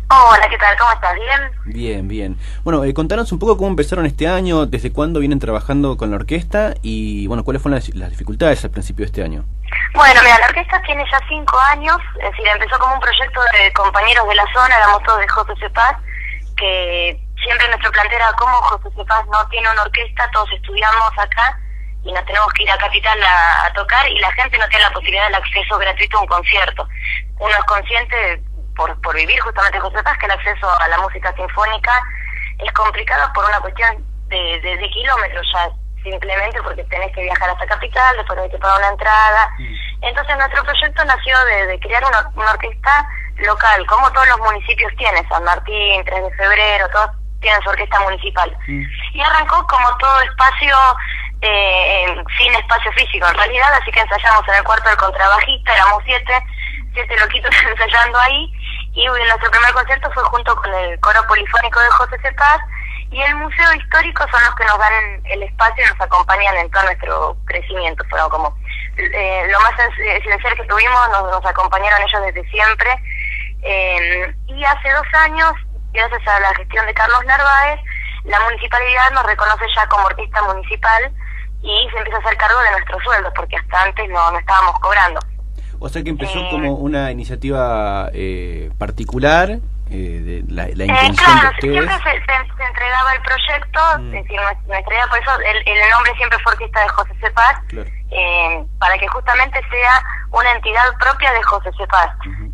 Hola, ¿qué tal? ¿Cómo estás? ¿Bien? Bien, bien. Bueno, contanos un poco cómo empezaron este año, desde cuándo vienen trabajando con la orquesta y, bueno, cuáles fueron las dificultades al principio de este año. Bueno, mira, la orquesta tiene ya 5 años, es decir, empezó como un proyecto de compañeros de la zona, éramos todos de José Cepaz, que siempre nuestro plantel era como José Cepaz no tiene una orquesta, todos estudiamos acá y nos tenemos que ir a Capital a tocar y la gente no tiene la posibilidad del acceso gratuito a un concierto. Uno es consciente por vivir justamente en José Cepaz que el acceso a la música sinfónica es complicado por una cuestión de kilómetros ya, simplemente porque tenés que viajar hasta Capital, después hay que pagar una entrada. Entonces nuestro proyecto nació de crear una orquesta local, como todos los municipios tienen, San Martín, 3 de Febrero, todos tienen su orquesta municipal. Y arrancó como todo espacio, sin espacio físico en realidad, así que ensayamos en el cuarto del contrabajista, éramos 7 loquitos ensayando ahí, y nuestro primer concierto fue junto con el coro polifónico de José Cepaz, y el Museo Histórico son los que nos dan el espacio y nos acompañan en todo nuestro crecimiento. Fueron como lo más esencial que tuvimos, nos acompañaron ellos desde siempre. Y hace 2 años, gracias a la gestión de Carlos Narváez, la municipalidad nos reconoce ya como orquesta municipal y se empieza a hacer cargo de nuestros sueldos, porque hasta antes no estábamos cobrando. O sea que empezó como una iniciativa particular, de la intención claro, de ustedes. Siempre se entregaba el proyecto, es decir, nuestra idea, por eso el nombre siempre fue Orquesta de José Cepaz, claro. Para que justamente sea una entidad propia de José Cepaz.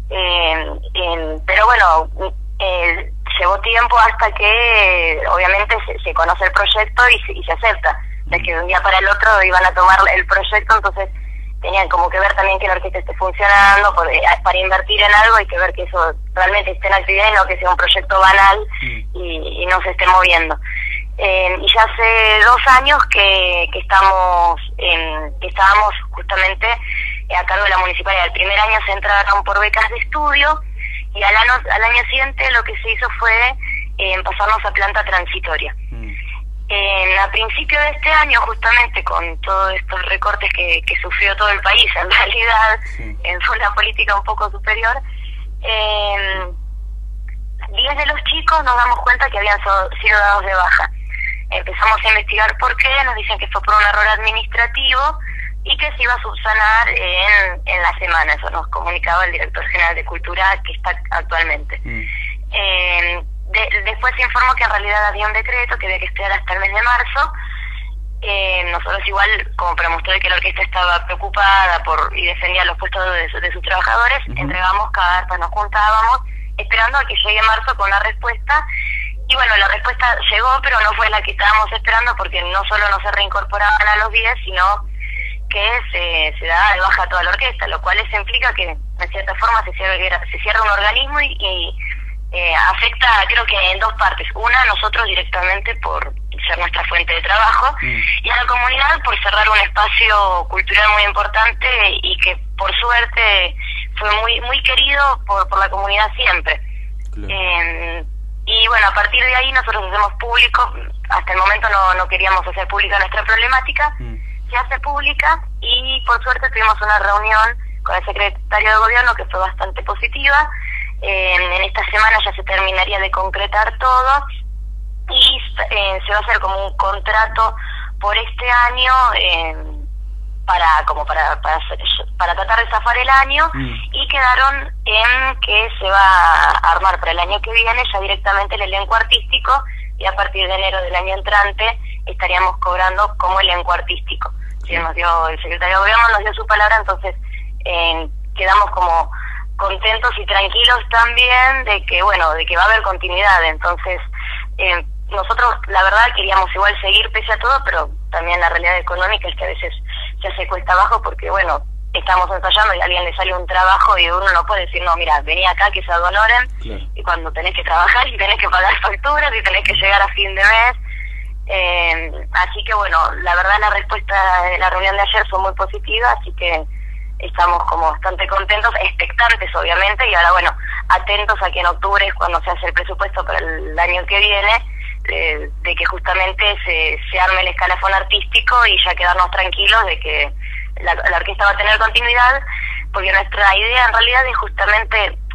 Pero bueno, llevó tiempo hasta que obviamente se conoce el proyecto y se acepta. De que de un día para el otro iban a tomar el proyecto, entonces tenían como que ver también que la orquesta esté funcionando, para invertir en algo hay que ver que eso realmente esté en actividad y no que sea un proyecto banal y no se esté moviendo. Y ya hace 2 años que estábamos justamente a cargo de la municipalidad. El primer año se entraron por becas de estudio y al año siguiente lo que se hizo fue pasarnos a planta transitoria. A principio de este año, justamente con todos estos recortes que sufrió todo el país, en realidad, en una política un poco superior, 10 de los chicos nos damos cuenta que habían sido dados de baja. Empezamos a investigar por qué, nos dicen que fue por un error administrativo y que se iba a subsanar en la semana. Eso nos comunicaba el director general de Cultura, que está actualmente. Después se informó que en realidad había un decreto que había que esperar hasta el mes de marzo. Nosotros igual, como para mostrar que la orquesta estaba preocupada y defendía los puestos de sus trabajadores, entregamos cartas, nos juntábamos, esperando a que llegue marzo con la respuesta. Y bueno, la respuesta llegó, pero no fue la que estábamos esperando, porque no solo no se reincorporaban a los 10, sino que se daba de baja toda la orquesta, lo cual eso implica que, de cierta forma, se cierra un organismo y afecta, creo que en 2 partes. Una, a nosotros directamente por ser nuestra fuente de trabajo, y a la comunidad por cerrar un espacio cultural muy importante y que por suerte fue muy querido por la comunidad siempre. Claro. Y bueno, a partir de ahí nosotros hacemos público, hasta el momento no queríamos hacer pública nuestra problemática, se hace pública y por suerte tuvimos una reunión con el secretario de gobierno que fue bastante positiva. En esta semana ya se terminaría de concretar todo y se va a hacer como un contrato por este año para tratar de zafar el año, y quedaron en que se va a armar para el año que viene ya directamente el elenco artístico, y a partir de enero del año entrante estaríamos cobrando como elenco artístico. El secretario de gobierno nos dio su palabra, entonces quedamos como contentos y tranquilos también de que va a haber continuidad. Entonces nosotros la verdad queríamos igual seguir pese a todo, pero también la realidad económica es que a veces se hace cuesta abajo, porque estamos ensayando y a alguien le sale un trabajo y uno no puede decir, no, mira, vení acá que se adonoren, claro. Y cuando tenés que trabajar y tenés que pagar facturas y tenés que llegar a fin de mes. Así que la verdad la respuesta de la reunión de ayer fue muy positiva, así que estamos como bastante contentos, expectantes obviamente, y ahora atentos a que en octubre es cuando se hace el presupuesto para el año que viene, de que justamente se arme el escalafón artístico y ya quedarnos tranquilos de que la orquesta va a tener continuidad, porque nuestra idea en realidad es justamente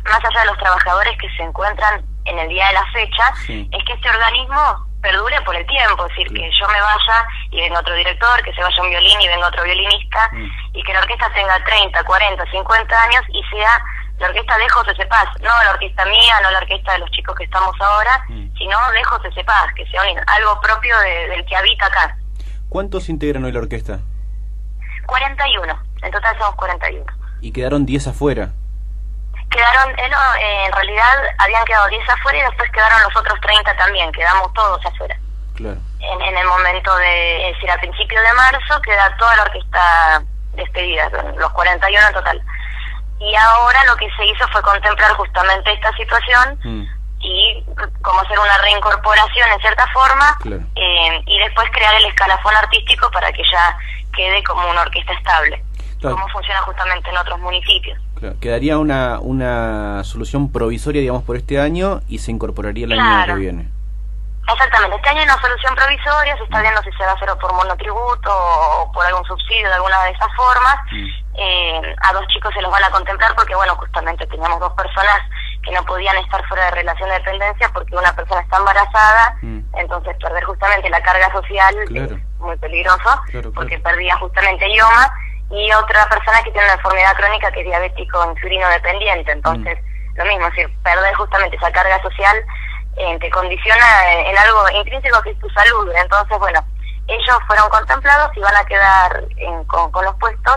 más allá de los trabajadores que se encuentran en el día de la fecha, es que este organismo perdure por el tiempo, es decir, que yo me vaya y venga otro director, que se vaya un violín y venga otro violinista, y que la orquesta tenga 30, 40, 50 años y sea la orquesta de José C. Paz, no la orquesta mía, no la orquesta de los chicos que estamos ahora, sino de José C. Paz, que sea algo propio del que habita acá. ¿Cuántos integran hoy la orquesta? 41, en total somos 41. ¿Y quedaron 10 afuera? Quedaron, en realidad habían quedado 10 afuera y después quedaron los otros 30 también, quedamos todos afuera. Claro. En el momento es decir, a principios de marzo queda toda la orquesta despedida, los 41 en total. Y ahora lo que se hizo fue contemplar justamente esta situación y como hacer una reincorporación en cierta forma, y después crear el escalafón artístico para que ya quede como una orquesta estable, como funciona justamente en otros municipios. Claro. Quedaría una solución provisoria, digamos, por este año y se incorporaría el año que viene. Exactamente, este año hay una solución provisoria, se está viendo si se va a hacer o por monotributo o por algún subsidio de alguna de esas formas. A 2 chicos se los van a contemplar porque, bueno, justamente teníamos 2 personas que no podían estar fuera de relación de dependencia porque una persona está embarazada, entonces perder justamente la carga social es muy peligroso, porque perdía justamente idioma, y otra persona que tiene una enfermedad crónica que es diabético insulino dependiente, entonces lo mismo, es decir, perder justamente esa carga social te condiciona en algo intrínseco que es tu salud. Entonces, bueno, ellos fueron contemplados y van a quedar con los puestos,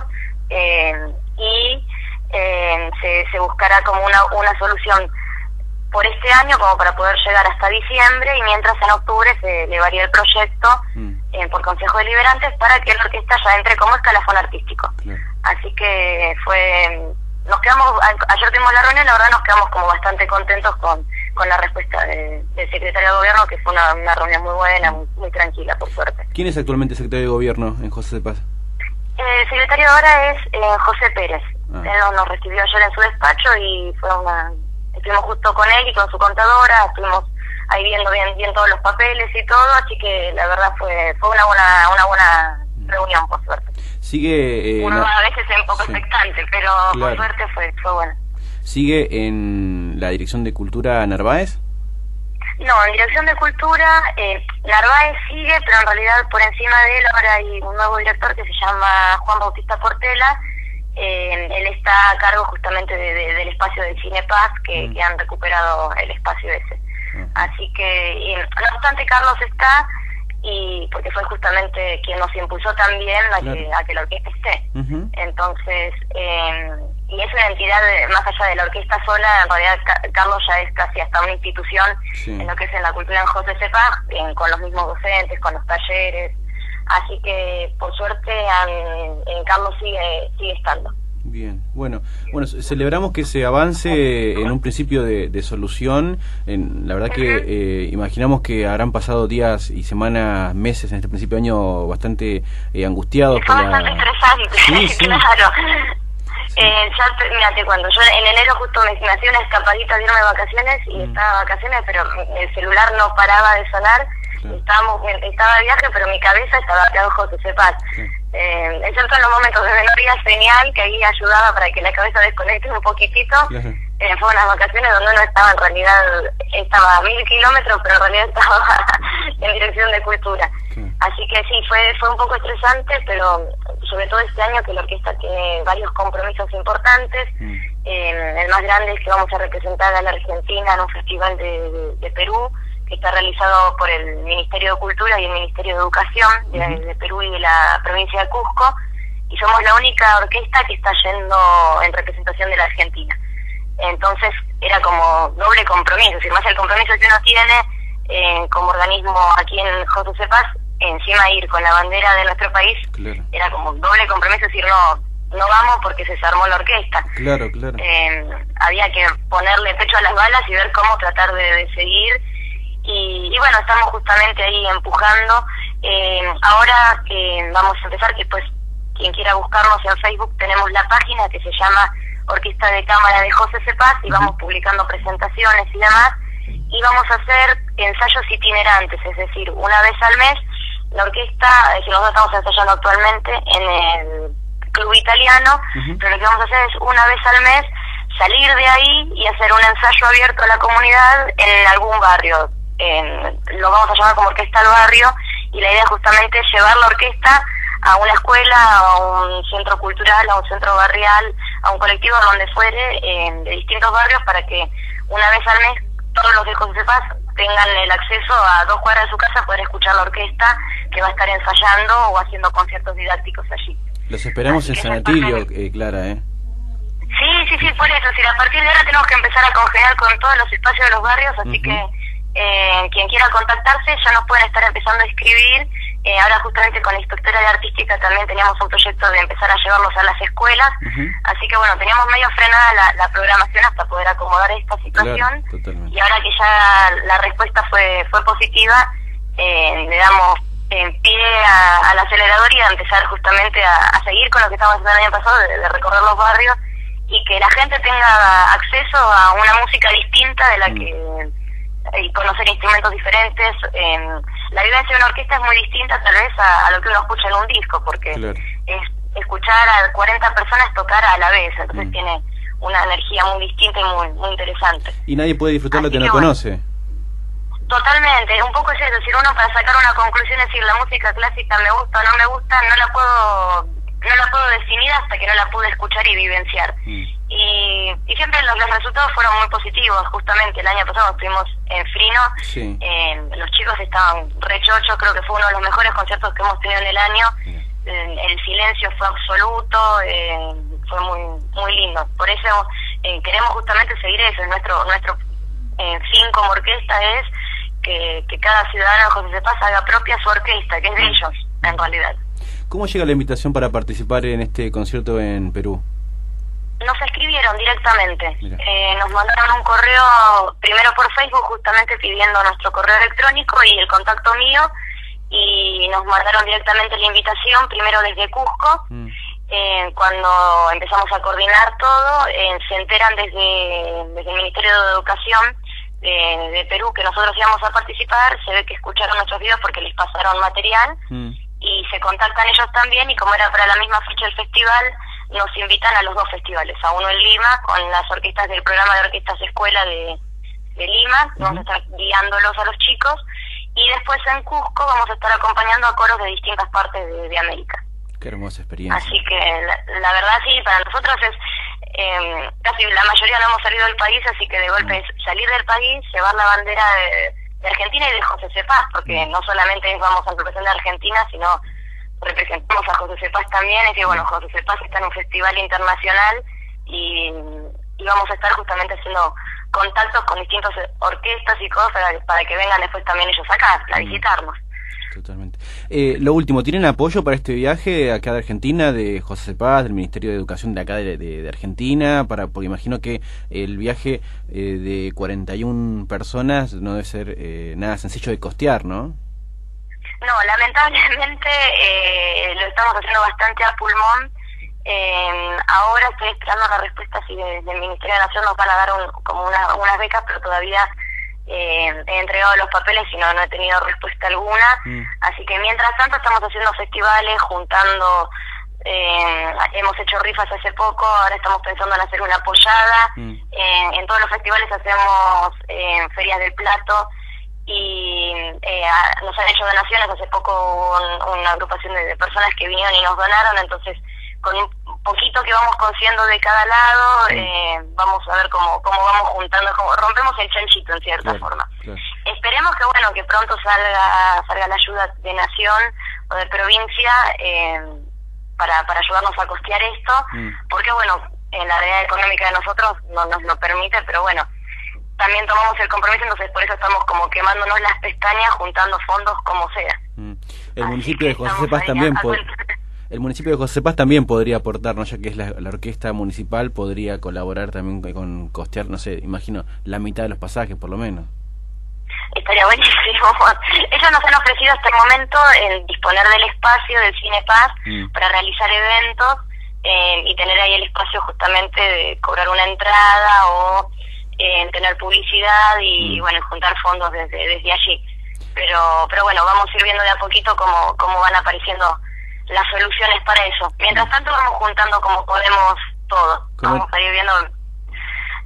y se buscará como una solución por este año como para poder llegar hasta diciembre, y mientras en octubre se elevaría el proyecto por Consejo Deliberantes para que la orquesta ya entre como escalafón artístico. Así que nos quedamos, ayer tuvimos la reunión, la verdad nos quedamos como bastante contentos con la respuesta del secretario de Gobierno, que fue una reunión muy buena, muy tranquila, por suerte. ¿Quién es actualmente el secretario de Gobierno en José C. Paz? El secretario ahora es José Pérez. Él nos recibió ayer en su despacho y estuvimos justo con él y con su contadora, estuvimos ahí viendo bien todos los papeles y todo, así que la verdad fue una buena reunión, por suerte. Sigue uno a veces es un poco expectante, pero por suerte fue bueno. ¿Sigue en la Dirección de Cultura Narváez? No, en Dirección de Cultura Narváez sigue, pero en realidad por encima de él ahora hay un nuevo director que se llama Juan Bautista Portela. Él está a cargo justamente del espacio del Cine Paz, que han recuperado el espacio ese. Así que, no obstante, Carlos está, y porque fue justamente quien nos impulsó también a que la orquesta esté. Entonces, y es una entidad, más allá de la orquesta sola, en realidad Carlos ya es casi hasta una institución en lo que es en la cultura en José C. Paz, con los mismos docentes, con los talleres. Así que, por suerte, Carlos sigue estando. Bien, bueno, celebramos que se avance en un principio de solución. La verdad que imaginamos que habrán pasado días y semanas, meses en este principio de año bastante angustiados. Fue bastante estresante, claro. Mira, te cuento, yo en enero justo me hacía una escapadita de irme de vacaciones y estaba de vacaciones, pero el celular no paraba de sonar. Estaba de viaje, pero mi cabeza estaba en José C. Paz. Excepto en los momentos de memoria señal, que ahí ayudaba para que la cabeza desconecte un poquitito. Fue unas vacaciones donde uno estaba, en realidad, estaba a 1000 kilómetros, pero en realidad estaba en Dirección de Cultura. Así que sí, fue un poco estresante, pero sobre todo este año que la orquesta tiene varios compromisos importantes. El más grande es que vamos a representar a la Argentina en un festival de Perú, que está realizado por el Ministerio de Cultura y el Ministerio de Educación de Perú y de la provincia de Cusco, y somos la única orquesta que está yendo en representación de la Argentina. Entonces era como doble compromiso, es decir, más el compromiso que uno tiene como organismo aquí en José C. Paz, encima ir con la bandera de nuestro país, era como doble compromiso, es decir, no vamos porque se desarmó la orquesta. Había que ponerle pecho a las balas y ver cómo tratar de seguir. Y bueno, estamos justamente ahí empujando. Ahora vamos a empezar, que pues quien quiera buscarnos en Facebook, tenemos la página que se llama Orquesta de Cámara de José C. Paz, y vamos publicando presentaciones y demás, y vamos a hacer ensayos itinerantes, es decir, una vez al mes, la orquesta, nosotros estamos ensayando actualmente en el Club Italiano, pero lo que vamos a hacer es una vez al mes salir de ahí y hacer un ensayo abierto a la comunidad en algún barrio. Lo vamos a llamar como Orquesta al Barrio, y la idea justamente es llevar la orquesta a una escuela, a un centro cultural, a un centro barrial, a un colectivo, donde fuere, de distintos barrios, para que una vez al mes todos los de José Paz tengan el acceso a 2 cuadras de su casa a poder escuchar la orquesta que va a estar ensayando o haciendo conciertos didácticos allí. Los esperamos en San Atilio, Clara, Sí, por eso. Si a partir de ahora tenemos que empezar a congeniar con todos los espacios de los barrios, así que quien quiera contactarse ya nos pueden estar empezando a escribir. Ahora justamente con la inspectora de artística también teníamos un proyecto de empezar a llevarlos a las escuelas, así que bueno, teníamos medio frenada la programación hasta poder acomodar esta situación, claro, y ahora que ya la respuesta fue positiva, le damos pie al acelerador y a empezar justamente a seguir con lo que estábamos haciendo el año pasado, de recorrer los barrios y que la gente tenga acceso a una música distinta de la que y conocer instrumentos diferentes. La vivencia de una orquesta es muy distinta tal vez a lo que uno escucha en un disco, porque claro, es escuchar a 40 personas tocar a la vez, entonces tiene una energía muy distinta y muy interesante. Y nadie puede disfrutar lo que no conoce. Totalmente, un poco es eso, decir, uno para sacar una conclusión, es decir, la música clásica me gusta o no me gusta, no la puedo definir hasta que no la pude escuchar y vivenciar. Y siempre los resultados fueron muy positivos. Justamente el año pasado estuvimos en Frino, los chicos estaban rechochos, creo que fue uno de los mejores conciertos que hemos tenido en el año. El silencio fue absoluto, fue muy lindo. Por eso queremos justamente seguir eso. Nuestro fin como orquesta es que cada ciudadano de José Paz haga propia su orquesta, que es de ellos, en realidad. ¿Cómo llega la invitación para participar en este concierto en Perú? Nos escribieron directamente, nos mandaron un correo primero por Facebook justamente pidiendo nuestro correo electrónico y el contacto mío, y nos mandaron directamente la invitación primero desde Cusco. Cuando empezamos a coordinar todo, se enteran desde el Ministerio de Educación de Perú que nosotros íbamos a participar, se ve que escucharon nuestros videos porque les pasaron material, y se contactan ellos también, y como era para la misma fecha del festival, nos invitan a los 2 festivales, a uno en Lima con las orquestas del programa de orquestas escuela de Lima, vamos a estar guiándolos a los chicos, y después en Cusco vamos a estar acompañando a coros de distintas partes de América. Qué hermosa experiencia. Así que la verdad sí, para nosotros es casi la mayoría no hemos salido del país, así que de golpe es salir del país, llevar la bandera de Argentina y de José C. Paz, porque no solamente vamos a representar a Argentina, sino representamos a José C. Paz también. Es decir, bueno, José C. Paz está en un festival internacional y vamos a estar justamente haciendo contactos con distintas orquestas y cosas para que vengan después también ellos acá a visitarnos. Totalmente. Lo último, ¿tienen apoyo para este viaje acá de Argentina, de José C. Paz, del Ministerio de Educación de acá de Argentina? Porque imagino que el viaje de 41 personas no debe ser nada sencillo de costear, ¿no? No, lamentablemente lo estamos haciendo bastante a pulmón. Ahora estoy esperando la respuesta si desde el Ministerio de Nación nos van a dar como unas becas, pero todavía he entregado los papeles y no he tenido respuesta alguna. Así que mientras tanto estamos haciendo festivales, juntando, hemos hecho rifas hace poco, ahora estamos pensando en hacer una pollada. En todos los festivales hacemos ferias del plato, y nos han hecho donaciones. Hace poco hubo una agrupación de personas que vinieron y nos donaron, entonces con un poquito que vamos consiguiendo de cada lado, vamos a ver cómo vamos juntando, cómo rompemos el chanchito en cierta forma. Esperemos que pronto salga la ayuda de nación o de provincia para ayudarnos a costear esto, porque en la realidad económica de nosotros no nos lo permite, pero también tomamos el compromiso, entonces por eso estamos como quemándonos las pestañas, juntando fondos como sea. El municipio de José C. Paz también el municipio de José Paz también podría aportar, ¿no? Ya que es la orquesta municipal, podría colaborar también con costear, no sé, imagino, la mitad de los pasajes por lo menos. Estaría buenísimo. Ellos nos han ofrecido hasta el momento el disponer del espacio del Cine Paz para realizar eventos, y tener ahí el espacio justamente de cobrar una entrada o tener publicidad y juntar fondos desde allí. Pero vamos a ir viendo de a poquito cómo van apareciendo las soluciones para eso. Mientras tanto vamos juntando como podemos todo. Vamos a ir viendo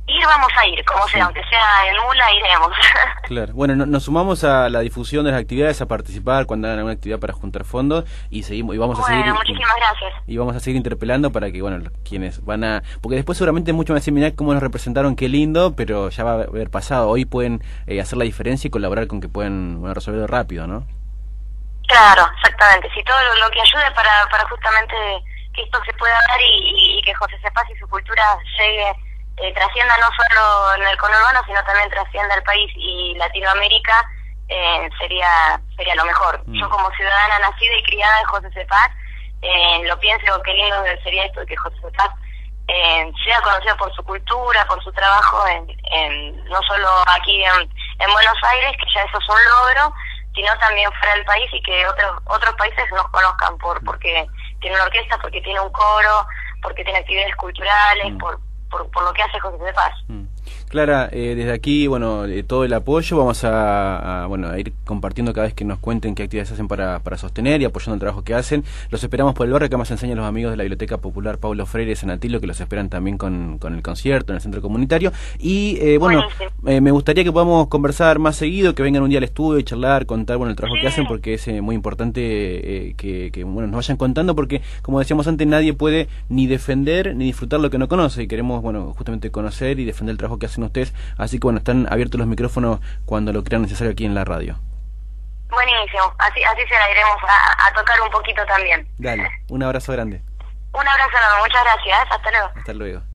Ir vamos a ir, como sea, aunque sea en mula, iremos. Claro. Bueno, nos sumamos a la difusión de las actividades, a participar cuando hagan alguna actividad para juntar fondos y seguimos y vamos a seguir. Muchísimas gracias. Y vamos a seguir interpelando para que, bueno, quienes van a... Porque después seguramente muchos van a decir, mirá cómo nos representaron, qué lindo, pero ya va a haber pasado. Hoy pueden hacer la diferencia y colaborar con que puedan resolverlo rápido, ¿no? Claro, exactamente. Si todo lo que ayude para justamente que esto se pueda dar y que José Cepaz y su cultura llegue, trascienda no solo en el conurbano, sino también trascienda el país y Latinoamérica, sería lo mejor. Yo como ciudadana nacida y criada de José Cepaz, lo pienso, qué lindo sería esto, que José Cepaz sea conocido por su cultura, por su trabajo, no solo aquí en Buenos Aires, que ya eso es un logro, sino también fuera del país y que otros países nos conozcan porque tiene una orquesta, porque tiene un coro, porque tiene actividades culturales, por lo que hace José Cepaz. Clara, desde aquí, bueno, todo el apoyo, vamos a ir compartiendo cada vez que nos cuenten qué actividades hacen para sostener y apoyando el trabajo que hacen. Los esperamos por el barrio, que más enseñan los amigos de la Biblioteca Popular Paulo Freire de San Atilio, que los esperan también con el concierto en el centro comunitario. Y me gustaría que podamos conversar más seguido, que vengan un día al estudio y charlar, contar el trabajo que hacen, porque es muy importante que nos vayan contando, porque como decíamos antes, nadie puede ni defender ni disfrutar lo que no conoce, y queremos justamente conocer y defender el trabajo que hacen ustedes, así que están abiertos los micrófonos cuando lo crean necesario aquí en la radio. Buenísimo, así se la iremos a tocar un poquito también. Dale, un abrazo grande. Un abrazo enorme, muchas gracias, hasta luego. Hasta luego.